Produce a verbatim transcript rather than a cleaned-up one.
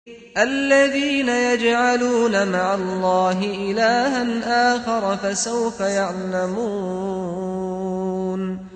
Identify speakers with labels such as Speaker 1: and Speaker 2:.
Speaker 1: الذين يجعلون مع الله إلها آخر فسوف يعلمون